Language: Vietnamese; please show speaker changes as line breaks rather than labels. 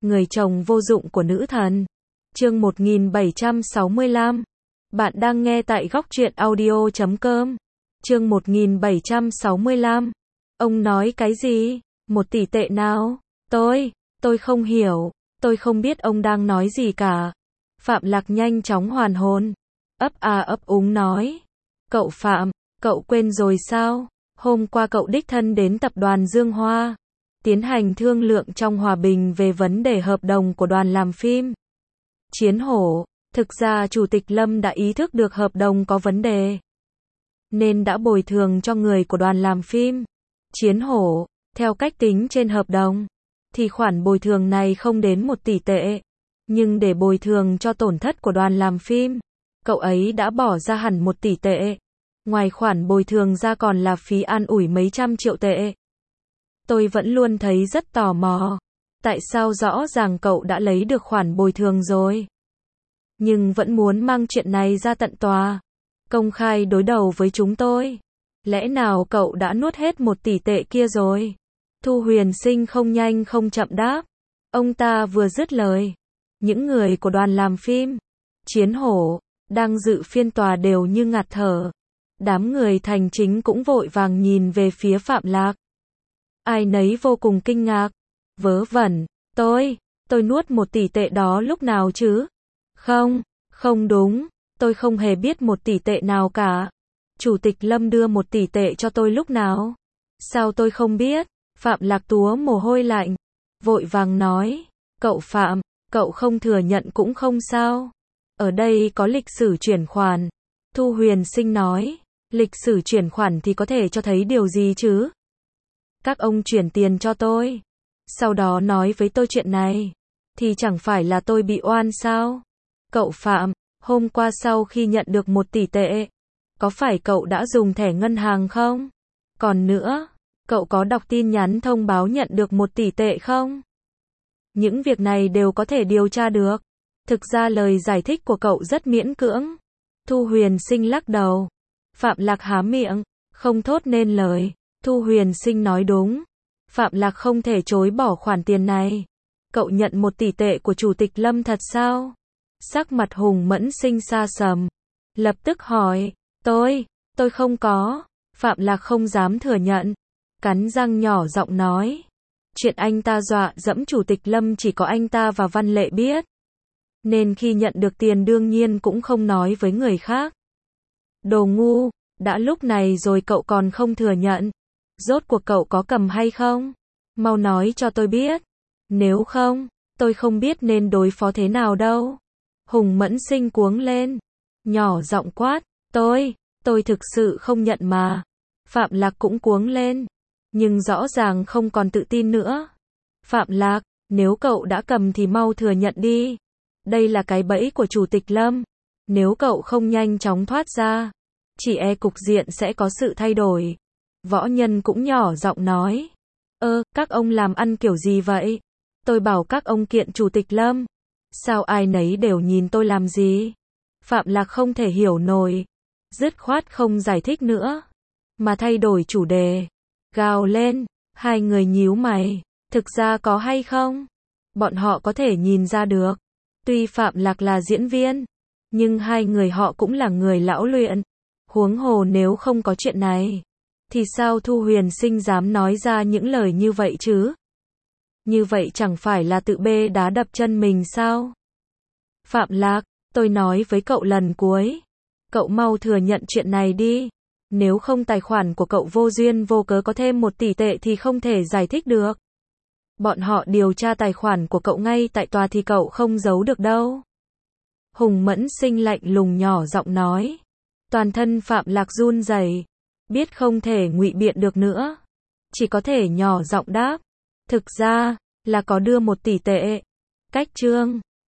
Người chồng vô dụng của nữ thần. Chương 1765. Bạn đang nghe tại góc truyện audio.com. Chương 1765. Ông nói cái gì? 1 tỷ tệ nào? Tôi không hiểu. Tôi không biết ông đang nói gì cả. Phạm Lạc nhanh chóng hoàn hồn. Ấp úng nói. Cậu Phạm, cậu quên rồi sao? Hôm qua cậu đích thân đến tập đoàn Dương Hoa, tiến hành thương lượng trong hòa bình về vấn đề hợp đồng của đoàn làm phim. Chiến hổ, thực ra Chủ tịch Lâm đã ý thức được hợp đồng có vấn đề, nên đã bồi thường cho người của đoàn làm phim. Chiến hổ, theo cách tính trên hợp đồng, thì khoản bồi thường này không đến 1 tỷ tệ. Nhưng để bồi thường cho tổn thất của đoàn làm phim, cậu ấy đã bỏ ra hẳn 1 tỷ tệ. Ngoài khoản bồi thường ra còn là phí an ủi mấy trăm triệu tệ. Tôi vẫn luôn thấy rất tò mò. Tại sao rõ ràng cậu đã lấy được khoản bồi thường rồi, nhưng vẫn muốn mang chuyện này ra tận tòa, công khai đối đầu với chúng tôi? Lẽ nào cậu đã nuốt hết 1 tỷ tệ kia rồi? Thu Huyền Sinh không nhanh không chậm đáp. Ông ta vừa dứt lời, những người của đoàn làm phim, Chiến hổ, đang dự phiên tòa đều như ngạt thở. Đám người thành chính cũng vội vàng nhìn về phía Phạm Lạc. Ai nấy vô cùng kinh ngạc. Vớ vẩn, tôi nuốt 1 tỷ tệ đó lúc nào chứ? Không đúng, tôi không hề biết 1 tỷ tệ nào cả. Chủ tịch Lâm đưa 1 tỷ tệ cho tôi lúc nào? Sao tôi không biết? Phạm Lạc túa mồ hôi lạnh, vội vàng nói. Cậu Phạm, cậu không thừa nhận cũng không sao. Ở đây có lịch sử chuyển khoản. Thu Huyền Sinh nói. Lịch sử chuyển khoản thì có thể cho thấy điều gì chứ? Các ông chuyển tiền cho tôi, sau đó nói với tôi chuyện này, thì chẳng phải là tôi bị oan sao? Cậu Phạm, hôm qua sau khi nhận được 1 tỷ tệ, có phải cậu đã dùng thẻ ngân hàng không? Còn nữa, cậu có đọc tin nhắn thông báo nhận được 1 tỷ tệ không? Những việc này đều có thể điều tra được. Thực ra lời giải thích của cậu rất miễn cưỡng. Thu Huyền Sinh lắc đầu. Phạm Lạc há miệng, không thốt nên lời. Thu Huyền Sinh nói đúng. Phạm Lạc không thể chối bỏ khoản tiền này. Cậu nhận 1 tỷ tệ của Chủ tịch Lâm thật sao? Sắc mặt Hùng Mẫn Sinh xa sầm, lập tức hỏi. Tôi không có. Phạm Lạc không dám thừa nhận, cắn răng nhỏ giọng nói. Chuyện anh ta dọa dẫm Chủ tịch Lâm chỉ có anh ta và Văn Lệ biết, nên khi nhận được tiền đương nhiên cũng không nói với người khác. Đồ ngu, đã lúc này rồi cậu còn không thừa nhận. Rốt cuộc cậu có cầm hay không? Mau nói cho tôi biết. Nếu không, tôi không biết nên đối phó thế nào đâu. Hùng Mẫn Sinh cuống lên, nhỏ giọng quát. Tôi thực sự không nhận mà. Phạm Lạc cũng cuống lên, nhưng rõ ràng không còn tự tin nữa. Phạm Lạc, nếu cậu đã cầm thì mau thừa nhận đi. Đây là cái bẫy của Chủ tịch Lâm. Nếu cậu không nhanh chóng thoát ra, chỉ e cục diện sẽ có sự thay đổi. Võ Nhân cũng nhỏ giọng nói. Các ông làm ăn kiểu gì vậy? Tôi bảo các ông kiện Chủ tịch Lâm. Sao ai nấy đều nhìn tôi làm gì? Phạm Lạc không thể hiểu nổi, dứt khoát không giải thích nữa, mà thay đổi chủ đề, gào lên. Hai người nhíu mày. Thực ra có hay không? Bọn họ có thể nhìn ra được. Tuy Phạm Lạc là diễn viên, nhưng hai người họ cũng là người lão luyện. Huống hồ nếu không có chuyện này, thì sao Thu Huyền Sinh dám nói ra những lời như vậy chứ? Như vậy chẳng phải là tự bê đá đập chân mình sao? Phạm Lạc, tôi nói với cậu lần cuối. Cậu mau thừa nhận chuyện này đi. Nếu không tài khoản của cậu vô duyên vô cớ có thêm 1 tỷ tệ thì không thể giải thích được. Bọn họ điều tra tài khoản của cậu ngay tại tòa thì cậu không giấu được đâu. Hùng Mẫn Sinh lạnh lùng nhỏ giọng nói. Toàn thân Phạm Lạc run rẩy, biết không thể ngụy biện được nữa, chỉ có thể nhỏ giọng đáp. Thực ra, là có đưa 1 tỷ tệ. Cách chương